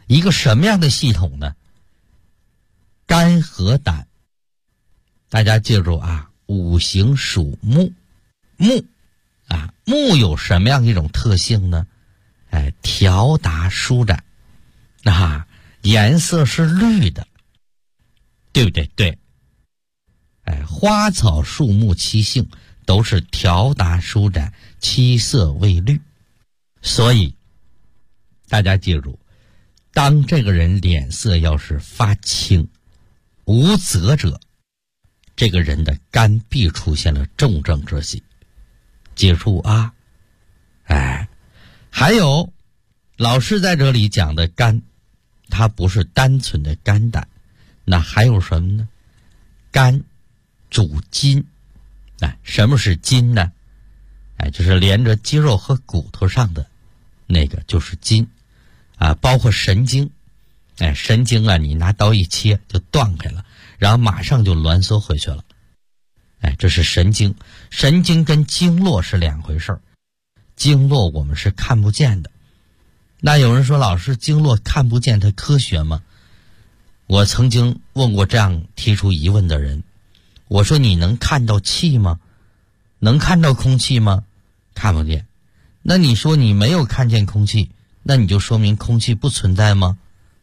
一个什么样的系统呢？肝和胆，大家记住啊，五行属木，木有什么样一种特性呢？条达舒展，颜色是绿的，对不对？对。花草树木其性都是条达舒展，七色为绿。所以大家记住，当这个人脸色要是发青无泽者，这个人的肝必出现了重症之喜。记住啊。还有老师在这里讲的肝，它不是单纯的肝胆，那还有什么呢？肝主筋。什么是筋呢？就是连着肌肉和骨头上的那个就是筋包括神经。神经你拿刀一切就断开了，然后马上就挛缩回去了。这是神经。神经跟经络是两回事儿，经络我们是看不见的。那有人说，老师，经络看不见它科学吗？我曾经问过这样提出疑问的人，我说你能看到气吗？能看到空气吗？看不见。那你说你没有看见空气，那你就说明空气不存在吗？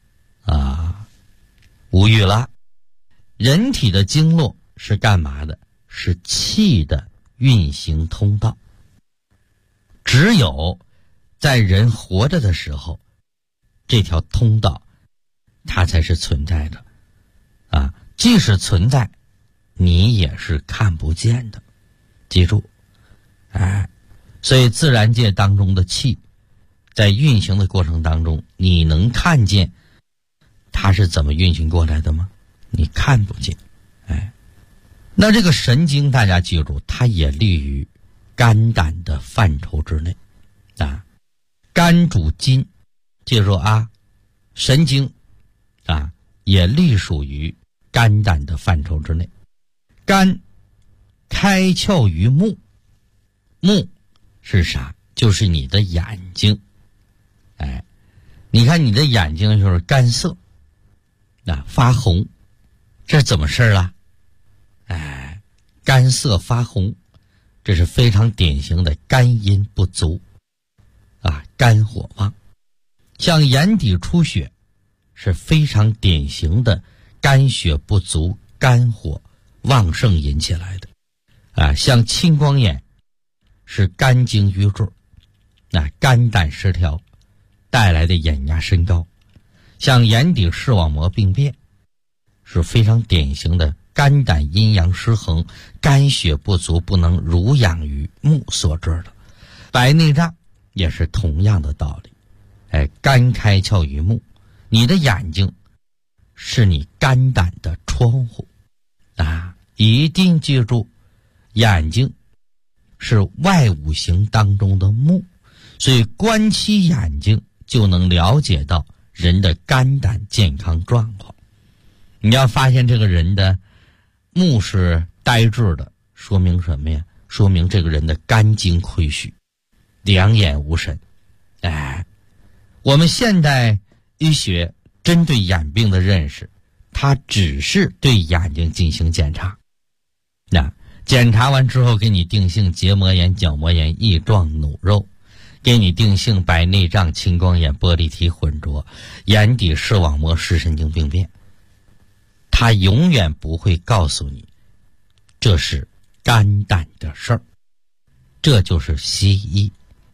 无语了。人体的经络是干嘛的？是气的运行通道。只有在人活着的时候，这条通道它才是存在的即使存在，你也是看不见的。记住所以自然界当中的气在运行的过程当中，你能看见它是怎么运行过来的吗？你看不见。那这个神经大家记住，它也立于肝胆的范畴之内肝主筋，记住神经也隶属于肝胆的范畴之内。肝开窍于目，目是啥？就是你的眼睛。你看你的眼睛就是干涩发红，这怎么事了？干涩发红，这是非常典型的肝阴不足肝火旺。像眼底出血是非常典型的肝血不足，肝火旺盛引起来的像青光眼是肝经瘀滞肝胆失调带来的眼压升高。像眼底视网膜病变是非常典型的肝胆阴阳失衡，肝血不足，不能濡养于目所致的。白内障也是同样的道理。肝开窍于目，你的眼睛是你肝胆的窗户一定记住，眼睛是外五行当中的木，所以观其眼睛就能了解到人的肝胆健康状况。你要发现这个人的目是呆滞的，说明什么呀？说明这个人的肝经亏虚，两眼无神。我们现代医学针对眼病的认识，它只是对眼睛进行检查。检查完之后给你定性结膜炎、角膜炎、翼状弩肉，给你定性白内障、青光眼、玻璃体混浊、眼底视网膜视神经病变。他永远不会告诉你这是肝胆的事儿，这就是西医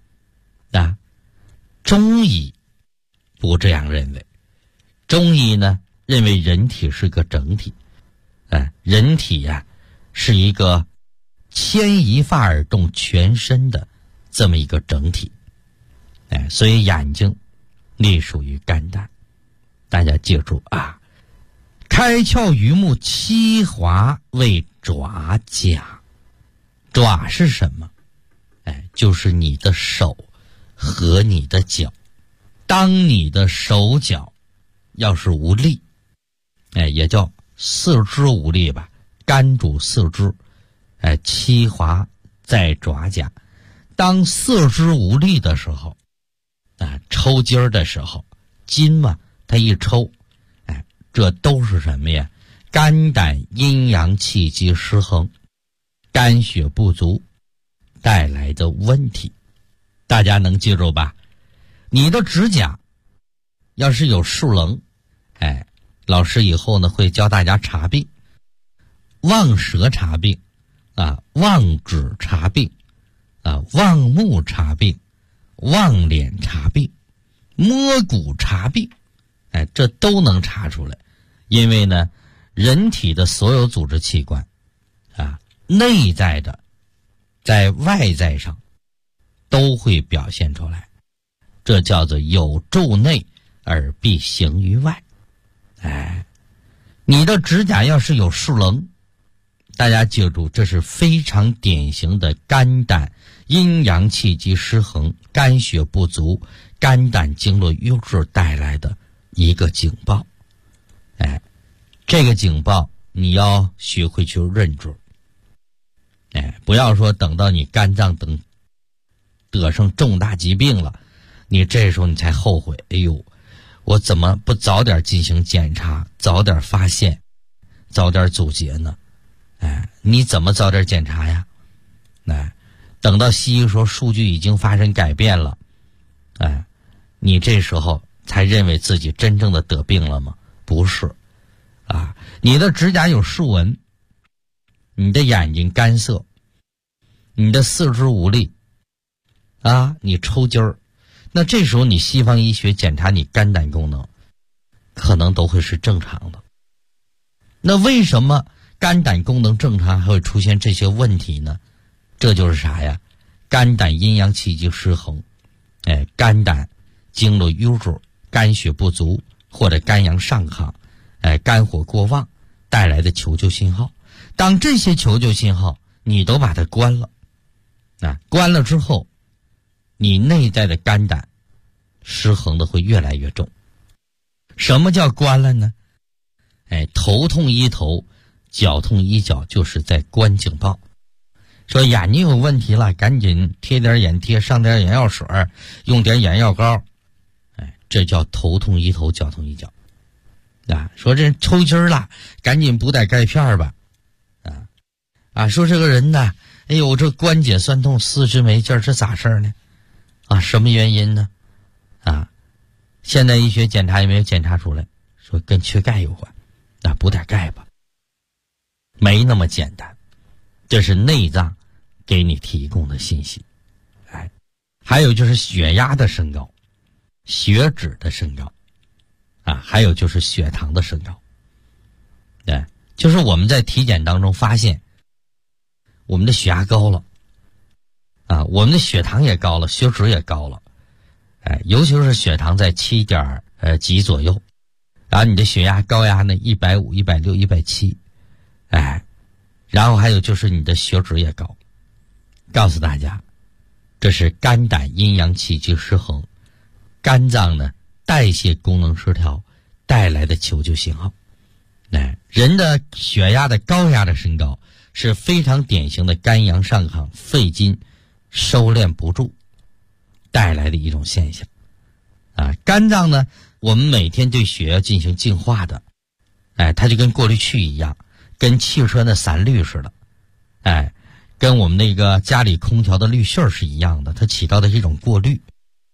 中医不这样认为。中医呢认为人体是个整体人体是一个牵一发而动全身的这么一个整体所以眼睛隶属于肝胆。大家记住开窍于目，七华为爪甲。爪是什么？就是你的手和你的脚。当你的手脚要是无力也叫四肢无力吧，肝主四肢七华在爪甲。当四肢无力的时候抽筋儿的时候，筋嘛它一抽，这都是什么呀？肝胆阴阳气机失衡，肝血不足带来的问题。大家能记住吧？你的指甲要是有竖棱，老师以后呢会教大家查病，望舌查病望指查病望目查病，望脸查病，摸骨查病，这都能查出来。因为呢，人体的所有组织器官内在的在外在上都会表现出来，这叫做有诸内而必行于外。你的指甲要是有竖棱，大家记住，这是非常典型的肝胆阴阳气机失衡，肝血不足，肝胆经络瘀滞带来的一个警报。这个警报你要学会去认准。不要说等到你肝脏等得上重大疾病了，你这时候你才后悔，哎呦，我怎么不早点进行检查，早点发现，早点阻截呢？你怎么早点检查呀？等到西医说数据已经发生改变了，你这时候才认为自己真正的得病了吗？不是你的指甲有竖纹，你的眼睛干涩，你的四肢无力你抽筋儿，那这时候你西方医学检查你肝胆功能可能都会是正常的。那为什么肝胆功能正常还会出现这些问题呢？这就是啥呀？肝胆阴阳气机失衡，肝胆经络瘀滞，肝血不足，或者肝阳上亢，肝火过旺带来的求救信号。当这些求救信号你都把它关了，关了之后，你内在的肝胆失衡的会越来越重。什么叫关了呢？头痛医头，脚痛医脚，就是在关警报。说眼睛有问题了，赶紧贴点眼贴，上点眼药水，用点眼药膏，这叫头痛医头，脚痛医脚。说这抽筋了，赶紧补点钙片吧。说这个人呢，哎呦，这关节酸痛，四肢没劲儿，这咋事呢？什么原因呢？现代医学检查也没有检查出来，说跟缺钙有关，补点钙吧。没那么简单，这是内脏给你提供的信息。还有就是血压的升高，血脂的升高，还有就是血糖的升高。就是我们在体检当中发现，我们的血压高了，我们的血糖也高了，血脂也高了，尤其是血糖在7点几左右，然后你的血压高压呢150、160、170，然后还有就是你的血脂也高。告诉大家，这是肝胆阴阳气机失衡，肝脏呢代谢功能失调带来的求救信号。人的血压的高压的升高是非常典型的肝阳上亢，肺经收敛不住带来的一种现象。肝脏呢，我们每天对血要进行净化的，它就跟过滤器一样，跟汽车的散滤似的，跟我们那个家里空调的滤芯是一样的，它起到的是一种过滤。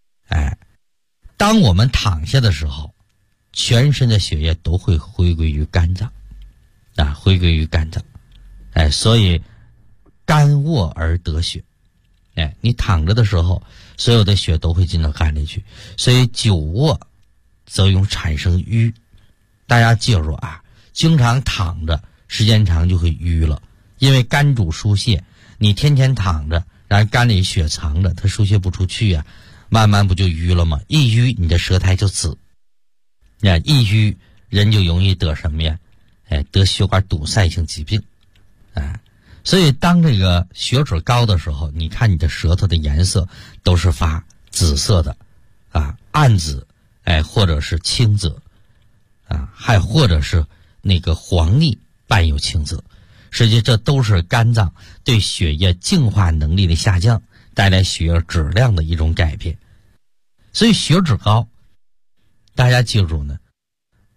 当我们躺下的时候，全身的血液都会回归于肝脏，回归于肝脏。所以肝卧而得血。你躺着的时候，所有的血都会进到肝里去，所以久卧则容易产生瘀。大家记住经常躺着时间长就会瘀了，因为肝主疏泄，你天天躺着，然后肝里血藏着，它疏泄不出去慢慢不就瘀了吗？一瘀你的舌苔就紫，一瘀人就容易得什么呀？得血管堵塞性疾病。所以当这个血脂高的时候，你看你的舌头的颜色都是发紫色的暗紫，或者是青紫，还或者是那个黄腻伴有青紫。实际这都是肝脏对血液净化能力的下降带来血液质量的一种改变。所以血脂高，大家记住呢，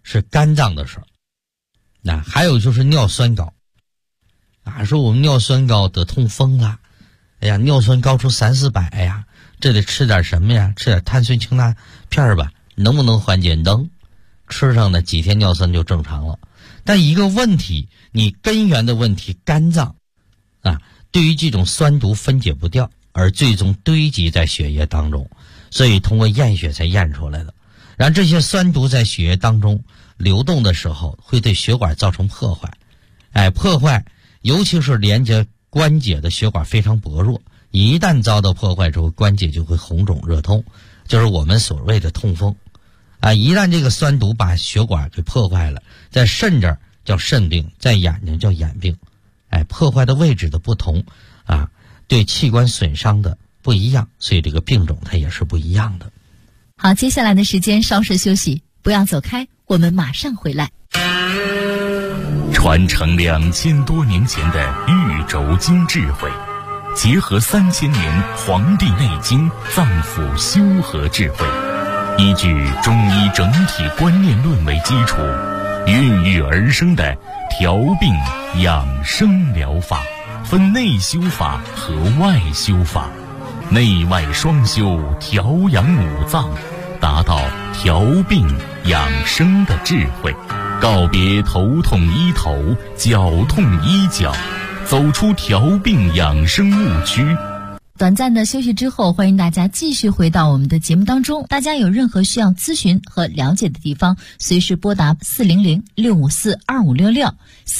是肝脏的事儿。那还有就是尿酸高啊，说我们尿酸高得痛风了，哎呀，尿酸高出300-400呀，这得吃点什么呀？吃点碳酸氢钠片吧，能不能缓解？能，吃上的几天尿酸就正常了。但一个问题，你根源的问题，肝脏啊，对于这种酸毒分解不掉，而最终堆积在血液当中，所以通过验血才验出来的。然后这些酸毒在血液当中流动的时候，会对血管造成破坏。破坏，尤其是连接关节的血管非常薄弱，一旦遭到破坏之后，关节就会红肿热痛，就是我们所谓的痛风。一旦这个酸毒把血管给破坏了，在肾这儿叫肾病，在眼睛叫眼病。破坏的位置的不同对器官损伤的不一样，所以这个病种它也是不一样的。 好，接下来的时间稍事休息，不要走开，我们马上回来。 传承2000多年前的玉轴经智慧，结合3000年《黄帝内经》脏腑修和智慧，依据中医整体观念论为基础，孕育而生的调病养生疗法，分内修法和外修法，内外双修，调养五脏，达到调病养生的智慧，告别头痛医头，脚痛医脚，走出调病养生误区。 短暂的休息之后，欢迎大家继续回到我们的节目当中。大家有任何需要咨询和了解的地方，随时拨打400-654-2566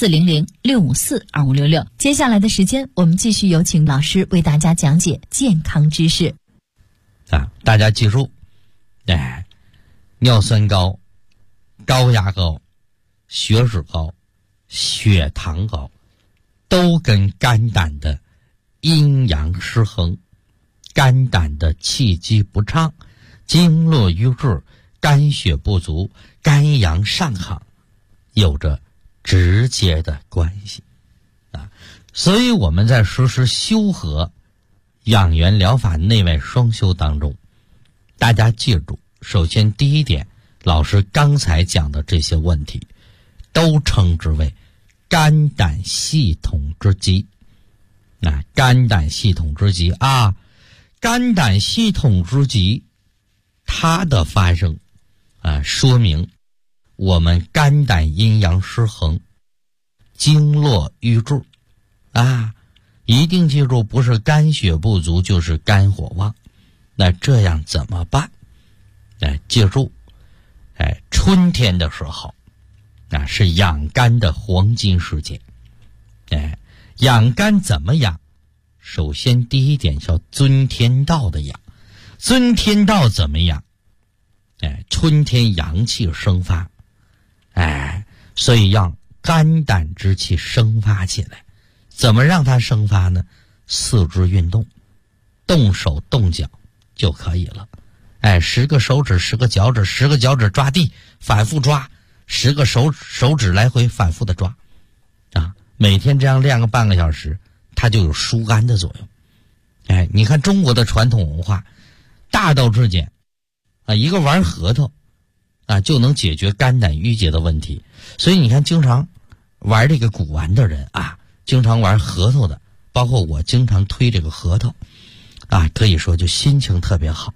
400-654-2566。接下来的时间，我们继续有请老师为大家讲解健康知识。 大家记住，尿酸高、高压高、血脂高、血糖高，都跟肝胆的阴阳失衡、肝胆的气机不畅、经络瘀滞、肝血不足、肝阳上亢有着直接的关系所以我们在实施修和养元疗法内外双修当中，大家记住，首先第一点，老师刚才讲的这些问题都称之为肝胆系统之疾。肝胆系统之疾肝胆系统之疾，它的发生说明我们肝胆阴阳失衡，经络瘀滞一定记住，不是肝血不足就是肝火旺。那这样怎么办？记住，春天的时候是养肝的黄金时节。养肝怎么养？首先第一点叫遵天道的养。遵天道怎么养？春天阳气生发，所以让肝胆之气生发起来。怎么让它生发呢？四肢运动，动手动脚就可以了。10个手指10个脚趾，10个脚趾抓地反复抓，10个手指来回反复的抓每天这样练个半个小时，它就有疏肝的作用。你看中国的传统文化大道至简一个玩核桃就能解决肝胆郁结的问题。所以你看经常玩这个古玩的人经常玩核桃的，包括我经常推这个核桃可以说就心情特别好。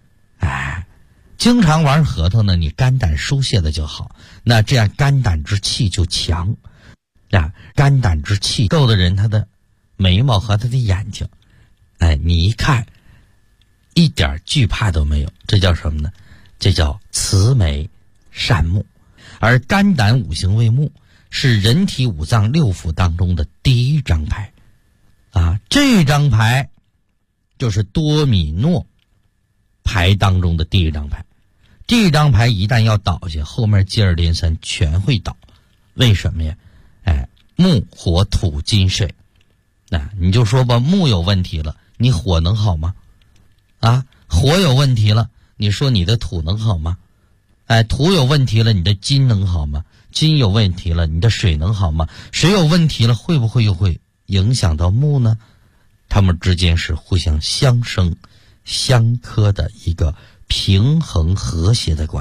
经常玩核桃呢，你肝胆疏泄的就好，那这样肝胆之气就强肝胆之气够的人，他的眉毛和他的眼睛你一看一点惧怕都没有，这叫什么呢？这叫慈眉善目。而肝胆五行为目，是人体五脏六腑当中的第一张牌这张牌就是多米诺牌当中的第一张牌。这张牌一旦要倒下，后面接二连三全会倒。为什么呀？木火土金水你就说吧，木有问题了，你火能好吗？火有问题了，你说你的土能好吗？土有问题了，你的金能好吗？金有问题了，你的水能好吗？水有问题了，会不会又会影响到木呢？它们之间是互相相生相克的一个平衡和谐的关系。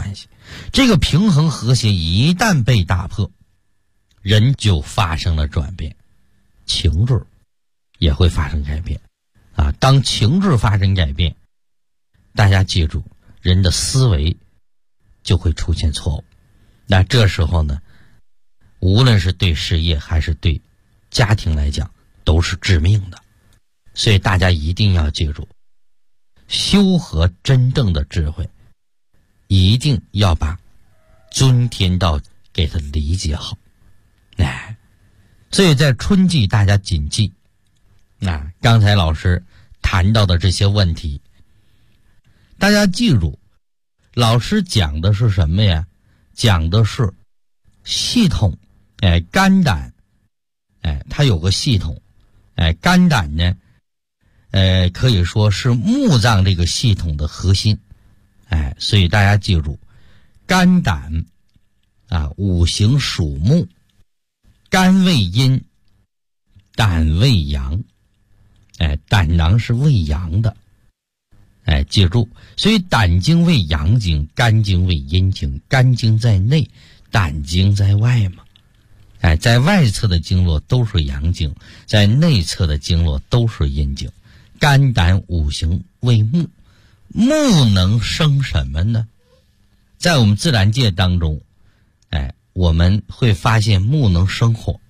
这个平衡和谐一旦被打破，人就发生了转变，情志也会发生改变啊。当情志发生改变，大家记住，人的思维就会出现错误。那这时候呢，无论是对事业还是对家庭来讲，都是致命的。所以大家一定要记住，修和真正的智慧，一定要把尊天道给它理解好。所以在春季大家谨记刚才老师谈到的这些问题，大家记住，老师讲的是什么呀？讲的是系统。肝胆它有个系统。肝胆呢可以说是木脏这个系统的核心。所以大家记住，肝胆五行属木，肝为阴，胆为阳。胆囊是为阳的。记住，所以胆经为阳经，肝经为阴经，肝经在内，胆经在外嘛。在外侧的经络都是阳经，在内侧的经络都是阴经。肝胆五行为木，木能生什么呢？在我们自然界当中，我们会发现木能生火。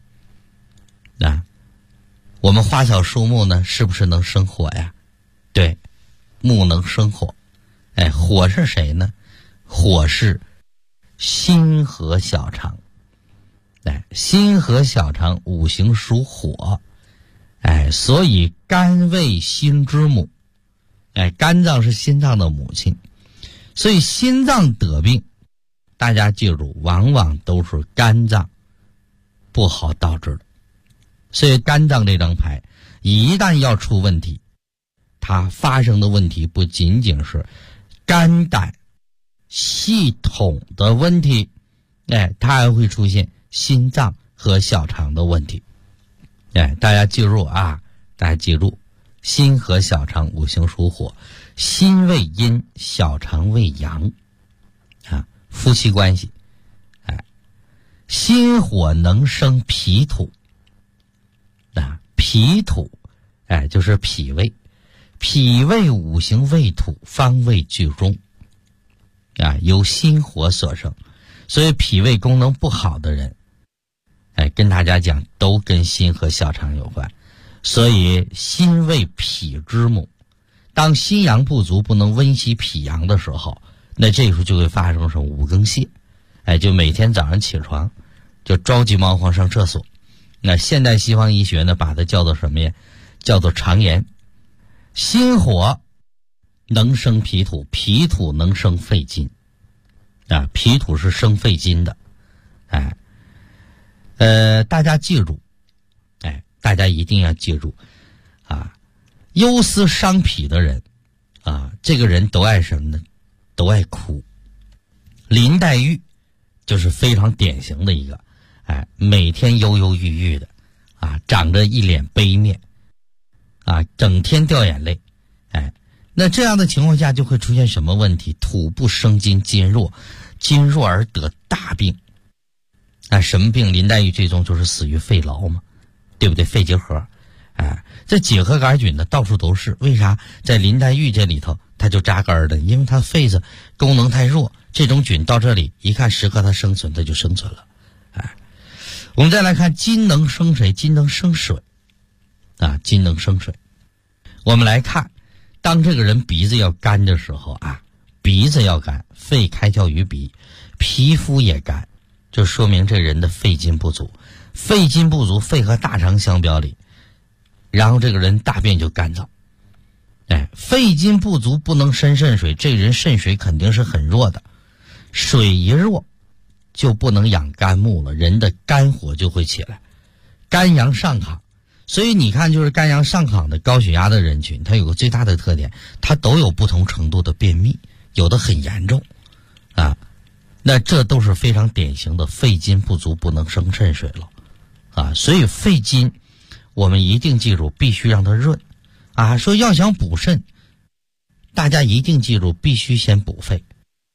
我们花草树木呢，是不是能生火呀？对，木能生火。火是谁呢？火是心和小肠。心和小肠五行属火。所以肝为心之母。肝脏是心脏的母亲。所以心脏得病，大家记住，往往都是肝脏不好导致的。所以肝脏这张牌一旦要出问题，它发生的问题不仅仅是肝胆系统的问题，它还会出现心脏和小肠的问题。大家记住大家记住，心和小肠五行属火，心为阴，小肠为阳。夫妻关系，心火能生脾土。脾土就是脾胃，脾胃五行为土，方位居中。由心火所生。所以脾胃功能不好的人，跟大家讲，都跟心和小肠有关。所以心为脾之母，当心阳不足，不能温习脾阳的时候，那这时候就会发生什么五更泻。就每天早上起床就着急忙慌上厕所。那现代西方医学呢，把它叫做什么呀？叫做肠炎。心火能生脾土，脾土能生肺金。脾土是生肺金的。大家记住，大家一定要记住忧思伤脾的人这个人都爱什么呢？都爱哭。林黛玉就是非常典型的一个，每天忧忧郁郁的长着一脸悲面整天掉眼泪。那这样的情况下就会出现什么问题？土不生金，金弱，金弱而得大病。什么病？林黛玉最终就是死于肺痨嘛，对不对？肺结核。这结核杆菌呢到处都是，为啥在林黛玉这里头它就扎根的？因为它肺子功能太弱，这种菌到这里一看适合它生存，它就生存了。我们再来看金能生谁？金能生水。金能生水。我们来看，当这个人鼻子要干的时候鼻子要干，肺开窍于鼻，皮肤也干，就说明这人的肺金不足。肺金不足，肺和大肠相表里，然后这个人大便就干燥。肺金不足不能生肾水，这人肾水肯定是很弱的。水一弱就不能养肝木了，人的肝火就会起来，肝阳上亢。所以你看，就是肝阳上亢的高血压的人群，它有个最大的特点，它都有不同程度的便秘，有的很严重那这都是非常典型的肺金不足，不能生肾水了所以肺金我们一定记住，必须让它润说要想补肾，大家一定记住，必须先补肺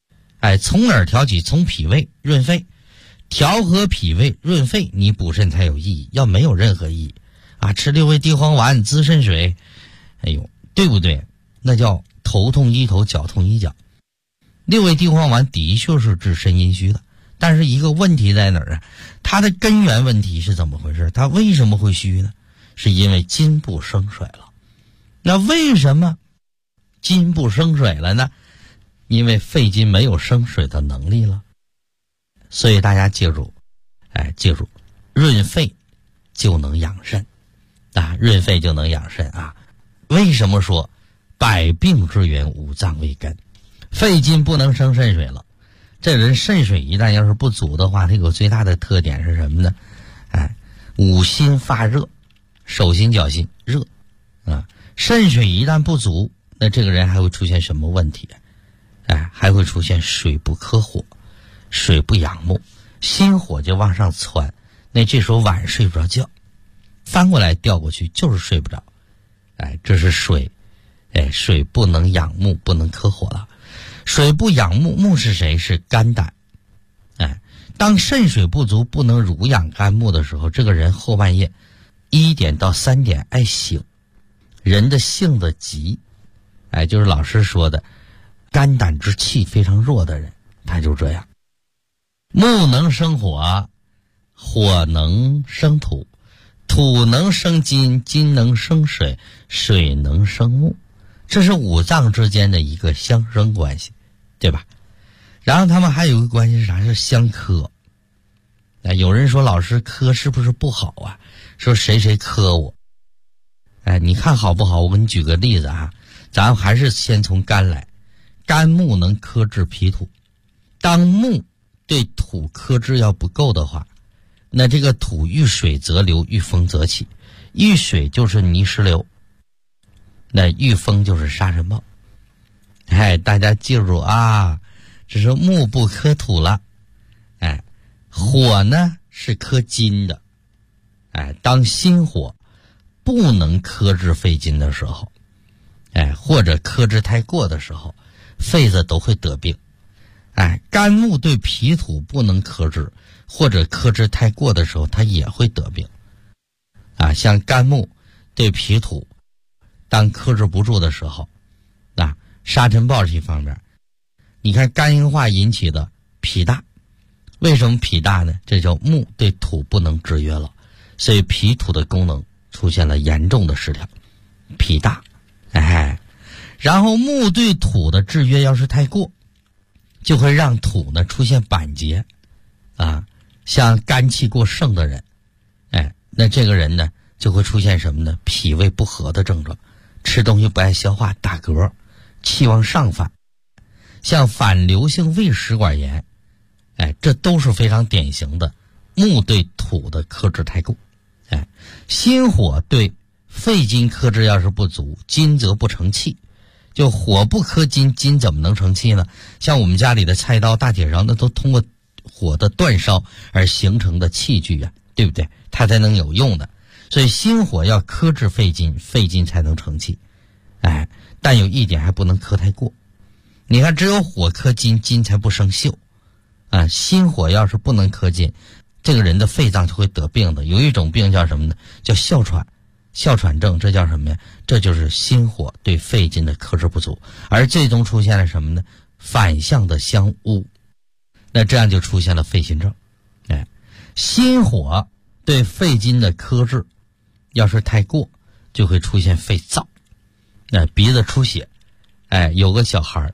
从哪儿调起？从脾胃润肺，调和脾胃润肺，你补肾才有意义，要没有任何意义吃六味地黄丸滋肾水，对不对？那叫头痛医头，脚痛医脚。六味地黄丸的确是治肾阴虚的，但是一个问题在哪儿它的根源问题是怎么回事？它为什么会虚呢？是因为筋不生水了。那为什么筋不生水了呢？因为肺筋没有生水的能力了。所以大家记住，润肺就能养肾润肺就能养肾为什么说百病之源五脏为根？肺筋不能生肾水了，这人肾水一旦要是不足的话，它有最大的特点是什么呢？五心发热，手心脚心热肾水一旦不足，那这个人还会出现什么问题？还会出现水不克火，水不养目，心火就往上窜，那这时候晚上睡不着觉，翻过来调过去就是睡不着。这是水，水不能养目，不能克火了。水不养目，目是谁？是肝胆。当肾水不足，不能濡养肝木的时候，这个人后半夜1点到3点爱醒，人的性子急，就是老师说的肝胆之气非常弱的人，他就这样。木能生火，火能生土，土能生金，金能生水，水能生木，这是五脏之间的一个相生关系，对吧？然后他们还有一个关系是啥？是相克。有人说老师克是不是不好说谁谁克我。你看好不好？我给你举个例子咱还是先从肝来。肝木能克制脾土，当木对土克制要不够的话，那这个土遇水则流，遇风则起。遇水就是泥石流，那遇风就是沙尘暴。大家记住这是木不克土了。火呢是克金的。当心火不能克制肺筋的时候，或者克制太过的时候，肺子都会得病。肝木对脾土不能克制，或者克制太过的时候，它也会得病。像肝木对脾土当克制不住的时候，沙尘暴是一方面。你看肝硬化引起的脾大，为什么脾大呢？这叫木对土不能制约了，所以脾土的功能出现了严重的失调，脾大。然后木对土的制约要是太过，就会让土呢出现板结像肝气过盛的人，那这个人呢就会出现什么呢？脾胃不和的症状，吃东西不爱消化，打嗝，气往上反，像反流性胃食管炎，这都是非常典型的木对土的克制太过。心火对肺筋克制要是不足，金则不成气。就火不克金，金怎么能成气呢？像我们家里的菜刀、大铁勺，那都通过火的煅烧而形成的器具对不对？它才能有用的。所以心火要克制肺筋，肺筋才能成气。但有一点还不能克太过。你看，只有火克金，金才不生锈。心火要是不能克金，这个人的肺脏就会得病的。有一种病叫什么呢？叫哮喘。哮喘症，这叫什么呀？这就是心火对肺筋的克制不足，而最终出现了什么呢？反向的相误，那这样就出现了肺心症。心火对肺筋的克制要是太过，就会出现肺燥，鼻子出血。有个小孩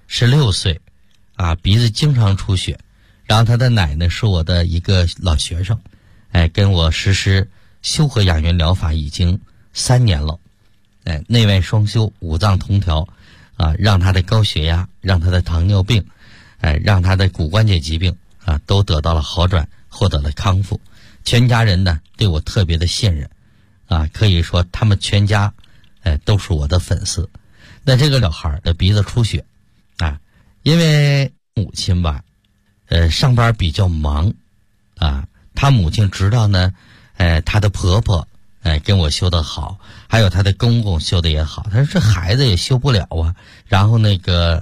16岁鼻子经常出血，然后他的奶奶是我的一个老学生，跟我实施修和养元疗法已经3年了，内外双修，五脏同调让他的高血压，让他的糖尿病，让他的骨关节疾病都得到了好转，获得了康复。全家人呢对我特别的信任可以说他们全家都是我的粉丝。那这个小孩的鼻子出血因为母亲吧上班比较忙他母亲知道呢她的婆婆跟我修得好，还有她的公公修得也好，她说这孩子也修不了然后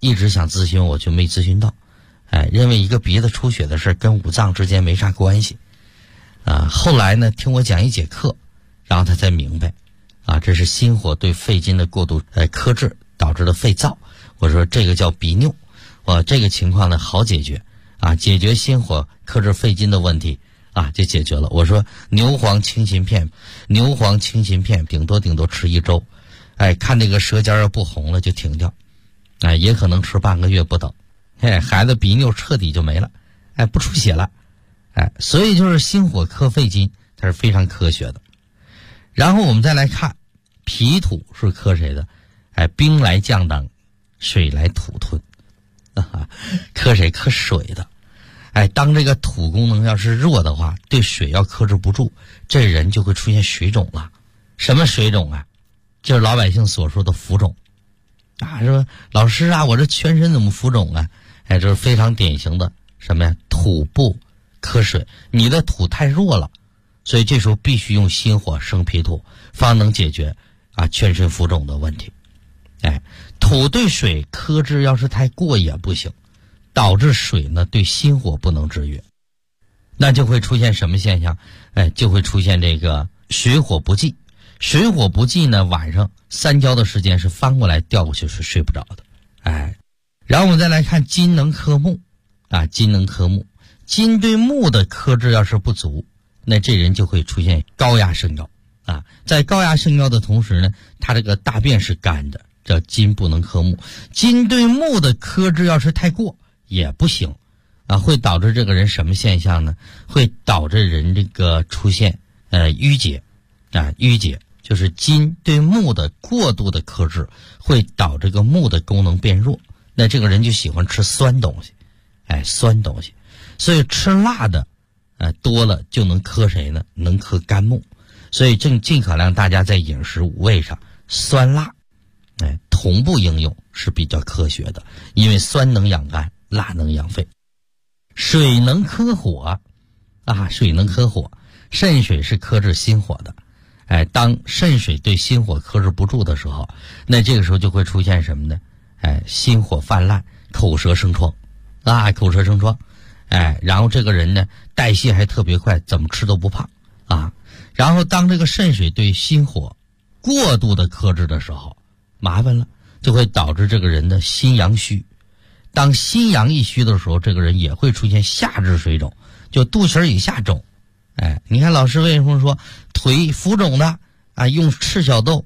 一直想咨询，我就没咨询到，认为一个鼻子出血的事跟五脏之间没啥关系，后来呢听我讲一节课，然后他才明白，这是心火对肺经的过度克制导致的肺燥。我说这个叫鼻衄，这个情况呢好解决，解决心火克制肺经的问题就解决了。我说牛黄清心片顶多吃1周，看这个舌尖要不红了就停掉，也可能吃半个月不等，孩子鼻衄彻底就没了，不出血了，所以就是心火克肺经，它是非常科学的。然后我们再来看脾土是克谁的？兵来将挡，水来土吞，克谁？克水的。当这个土功能要是弱的话，对水要克制不住，这人就会出现水肿了。什么水肿啊？就是老百姓所说的浮肿说老师我这全身怎么浮肿啊？这是非常典型的什么呀？土不克水，你的土太弱了，所以这时候必须用心火生脾土，方能解决全身浮肿的问题。土对水克制要是太过也不行，导致水呢对心火不能制约，那就会出现什么现象？就会出现这个水火不济。水火不济呢，晚上3觉的时间是翻过来掉过去是睡不着的。然后我们再来看金能克木金能克木，金对木的克制要是不足，那这人就会出现高压肾高在高压肾高的同时呢，他这个大便是干的，叫金不能克木。金对木的克制要是太过也不行会导致这个人什么现象呢？会导致人这个出现淤结淤结就是金对木的过度的克制会导致这个木的功能变弱，那这个人就喜欢吃酸东西酸东西，所以吃辣的多了就能克谁呢？能克肝木。所以尽可量大家在饮食五味上酸辣同步应用是比较科学的，因为酸能养肝，辣能养肺。水能克火水能克火，肾水是克制心火的。当肾水对心火克制不住的时候，那这个时候就会出现什么呢？心火泛滥，口舌生疮口舌生疮。然后这个人呢代谢还特别快，怎么吃都不胖然后当这个肾水对心火过度的克制的时候，麻烦了，就会导致这个人的心阳虚。当心阳一虚的时候，这个人也会出现下肢水肿，就肚脐以下肿。你看老师为什么说腿浮肿的用赤小豆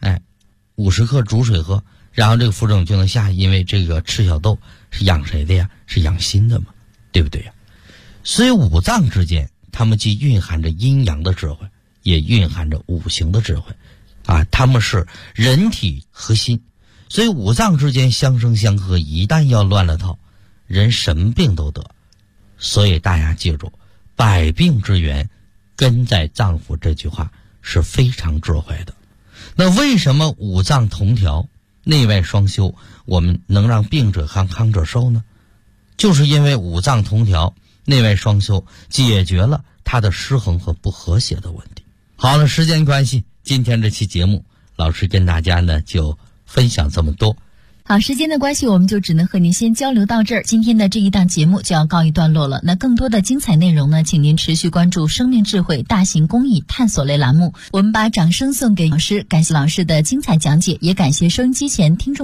50克煮水喝，然后这个浮肿就能下，因为这个赤小豆是养谁的呀？是养心的嘛，对不对呀？所以五脏之间它们既蕴含着阴阳的智慧，也蕴含着五行的智慧它们是人体核心，所以五脏之间相生相克，一旦要乱了套，人什么病都得。所以大家记住，百病之源根在脏腑，这句话是非常智慧的。那为什么五脏同调，内外双修，我们能让病者康，康者寿呢？就是因为五脏同调，内外双修，解决了它的失衡和不和谐的问题。好了，时间关系，今天这期节目老师跟大家呢就分享这么多。 好，时间的关系，我们就只能和您先交流到这儿。今天的这一档节目就要告一段落了。那更多的精彩内容呢，请您持续关注生命智慧大型公益探索类栏目。我们把掌声送给老师，感谢老师的精彩讲解，也感谢收音机前听众